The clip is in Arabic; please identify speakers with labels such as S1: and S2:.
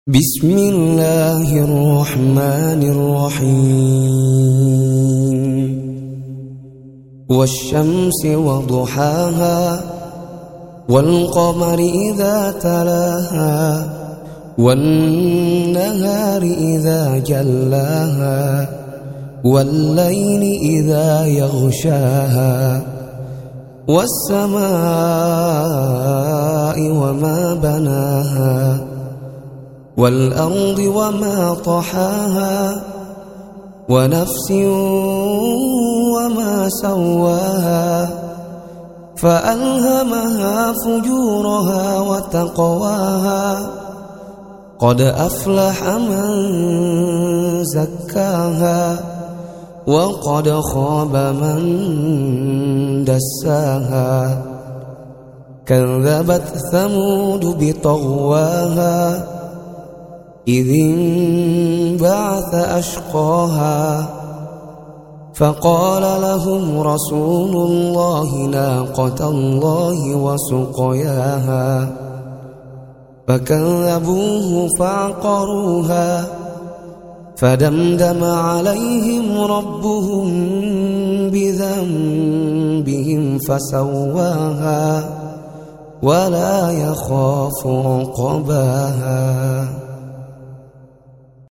S1: بسم الله الرحمن الرحيم والشمس وضحاها والقمر إذا تلاها والنهار إذا جلاها والليل إذا يغشاها والسماء وما بناها والأرض وما طحاها ونفس وما سواها فألهمها فجورها وتقواها قد أفلح من زكاها وقد خاب من دساها كذبت ثمود بطغواها إذ انبعث أشقاها فقال لهم رسول الله ناقة الله وسقياها فكذبوه فعقروها فدمدم عليهم ربهم بذنبهم فسواها ولا يخاف عقباها.